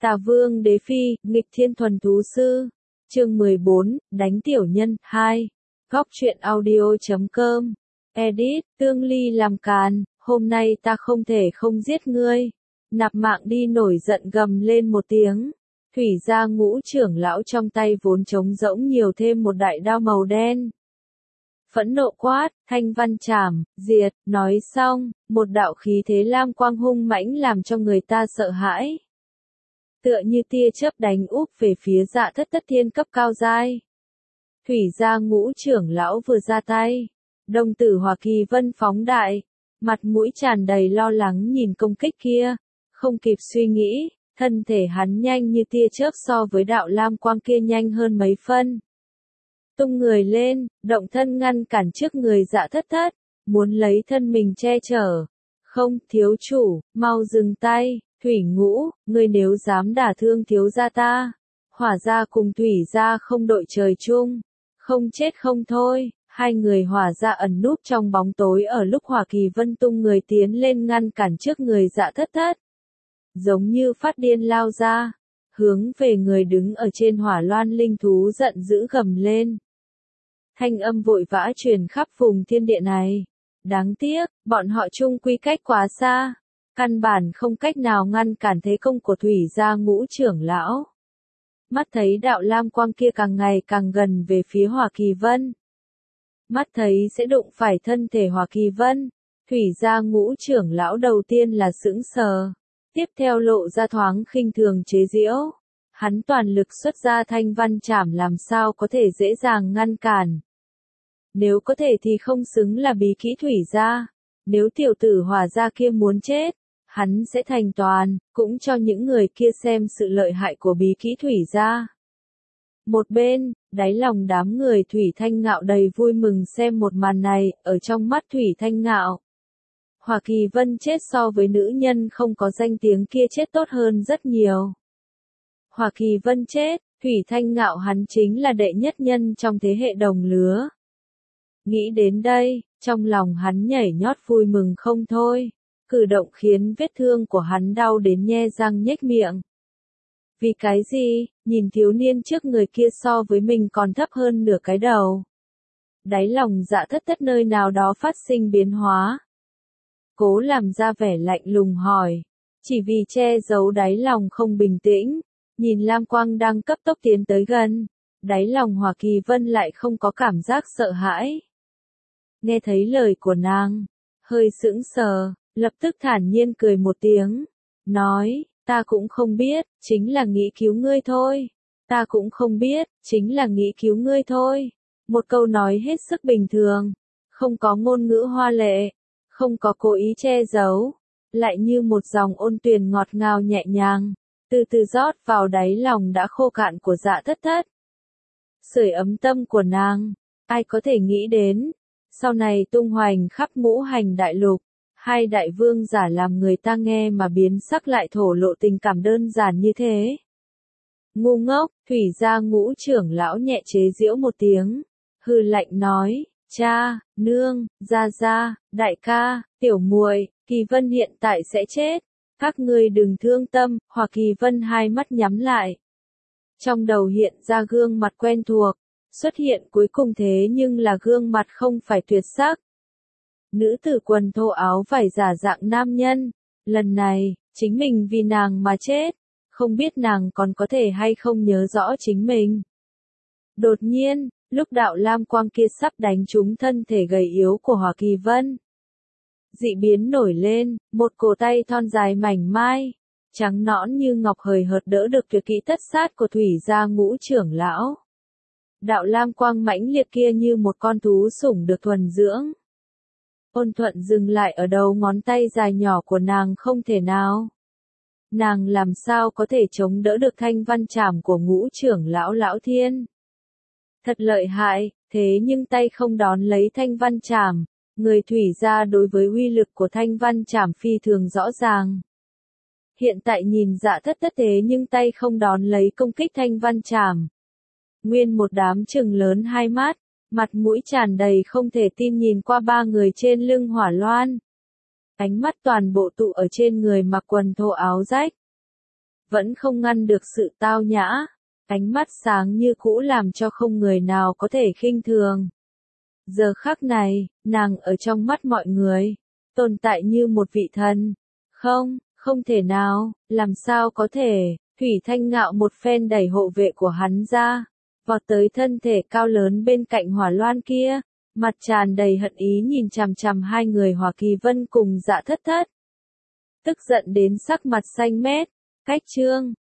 Tà Vương Đế Phi, nghịch thiên thuần thú sư. Chương 14, đánh tiểu nhân, 2. Góc truyện audio.com. Edit, Tương Ly làm càn, hôm nay ta không thể không giết ngươi. Nạp Mạng Đi nổi giận gầm lên một tiếng. Thủy gia Ngũ trưởng lão trong tay vốn trống rỗng nhiều thêm một đại đao màu đen. Phẫn nộ quát, thanh văn chảm, diệt, nói xong, một đạo khí thế lam quang hung mãnh làm cho người ta sợ hãi. Tựa như tia chớp đánh úp về phía Dạ Thất Thất thiên cấp cao giai. Thủy gia Ngũ trưởng lão vừa ra tay, đồng tử Hỏa Kỳ Vân phóng đại, mặt mũi tràn đầy lo lắng nhìn công kích kia, không kịp suy nghĩ, thân thể hắn nhanh như tia chớp so với đạo lam quang kia nhanh hơn mấy phân. Tung người lên, động thân ngăn cản trước người Dạ Thất Thất, muốn lấy thân mình che chở. Không, thiếu chủ, mau dừng tay, Thủy Ngũ, ngươi nếu dám đả thương thiếu gia ta, Hỏa gia cùng Thủy gia không đội trời chung, không chết không thôi. Hai người Hỏa gia ẩn núp trong bóng tối ở lúc Hỏa Kỳ Vân tung người tiến lên ngăn cản trước người Dạ Thất Thất. Giống như phát điên lao ra, hướng về người đứng ở trên hỏa loan linh thú giận dữ gầm lên. Thanh âm vội vã truyền khắp vùng thiên địa này. Đáng tiếc, bọn họ chung quy cách quá xa, căn bản không cách nào ngăn cản thế công của Thủy gia Ngũ trưởng lão. Mắt thấy đạo lam quang kia càng ngày càng gần về phía Hỏa Kỳ Vân. Mắt thấy sẽ đụng phải thân thể Hỏa Kỳ Vân, Thủy gia Ngũ trưởng lão đầu tiên là sững sờ, tiếp theo lộ ra thoáng khinh thường chế giễu. Hắn toàn lực xuất ra thanh văn chảm làm sao có thể dễ dàng ngăn cản. Nếu có thể thì không xứng là bí kỹ Thủy gia. Nếu tiểu tử Hỏa gia kia muốn chết, hắn sẽ thành toàn, cũng cho những người kia xem sự lợi hại của bí kỹ Thủy gia. Một bên, đáy lòng đám người Thủy Thanh Ngạo đầy vui mừng xem một màn này, ở trong mắt Thủy Thanh Ngạo. Hỏa Kỳ Vân chết so với nữ nhân không có danh tiếng kia chết tốt hơn rất nhiều. Hỏa Kỳ Vân chết, Thủy Thanh Ngạo hắn chính là đệ nhất nhân trong thế hệ đồng lứa. Nghĩ đến đây, trong lòng hắn nhảy nhót vui mừng không thôi, cử động khiến vết thương của hắn đau đến nhe răng nhếch miệng. Vì cái gì, nhìn thiếu niên trước người kia so với mình còn thấp hơn nửa cái đầu. Đáy lòng Dạ Thất Thất nơi nào đó phát sinh biến hóa. Cố làm ra vẻ lạnh lùng hỏi, chỉ vì che giấu đáy lòng không bình tĩnh, nhìn lam quang đang cấp tốc tiến tới gần, đáy lòng Hỏa Kỳ Vân lại không có cảm giác sợ hãi. Nghe thấy lời của nàng, hơi sững sờ, lập tức thản nhiên cười một tiếng, nói, ta cũng không biết, chính là nghĩ cứu ngươi thôi. Ta cũng không biết, chính là nghĩ cứu ngươi thôi. Một câu nói hết sức bình thường, không có ngôn ngữ hoa lệ, không có cố ý che giấu, lại như một dòng ôn tuyền ngọt ngào nhẹ nhàng, từ từ rót vào đáy lòng đã khô cạn của Dạ Thất Thất. Sưởi ấm tâm của nàng, ai có thể nghĩ đến, sau này tung hoành khắp ngũ hành đại lục, hai đại vương giả làm người ta nghe mà biến sắc lại thổ lộ tình cảm đơn giản như thế. Ngu ngốc, Thủy gia Ngũ trưởng lão nhẹ chế giễu một tiếng, hừ lạnh nói, cha, nương, gia gia, đại ca, tiểu muội, Kỳ Vân hiện tại sẽ chết, các ngươi đừng thương tâm. Hỏa Kỳ Vân hai mắt nhắm lại. Trong đầu hiện ra gương mặt quen thuộc, xuất hiện cuối cùng thế nhưng là gương mặt không phải tuyệt sắc. Nữ tử quần thô áo vải giả dạng nam nhân, lần này, chính mình vì nàng mà chết, không biết nàng còn có thể hay không nhớ rõ chính mình. Đột nhiên, lúc đạo lam quang kia sắp đánh trúng thân thể gầy yếu của Hỏa Kỳ Vân. Dị biến nổi lên, một cổ tay thon dài mảnh mai, trắng nõn như ngọc hời hợt đỡ được tuyệt kỹ tất sát của Thủy gia Ngũ trưởng lão. Đạo lam quang mãnh liệt kia như một con thú sủng được thuần dưỡng. Ôn thuận dừng lại ở đầu ngón tay dài nhỏ của nàng không thể nào. Nàng làm sao có thể chống đỡ được thanh văn chảm của Ngũ trưởng lão Lão Thiên. Thật lợi hại, thế nhưng tay không đón lấy thanh văn chảm, người Thủy gia đối với uy lực của thanh văn chảm phi thường rõ ràng. Hiện tại nhìn Dạ Thất Thất thế nhưng tay không đón lấy công kích thanh văn chảm. Nguyên một đám trừng lớn hai mắt, mặt mũi tràn đầy không thể tin nhìn qua ba người trên lưng hỏa loan. Ánh mắt toàn bộ tụ ở trên người mặc quần thô áo rách. vẫn không ngăn được sự tao nhã. Ánh mắt sáng như cũ làm cho không người nào có thể khinh thường. Giờ khắc này, nàng ở trong mắt mọi người, tồn tại như một vị thần. Không, không thể nào, làm sao có thể, Thủy Thanh ngạo một phen đẩy hộ vệ của hắn ra, vọt tới thân thể cao lớn bên cạnh Hỏa Loan kia, mặt tràn đầy hận ý nhìn chằm chằm hai người Hỏa Kỳ Vân cùng Dạ Thất Thất. Tức giận đến sắc mặt xanh mét, cách trương,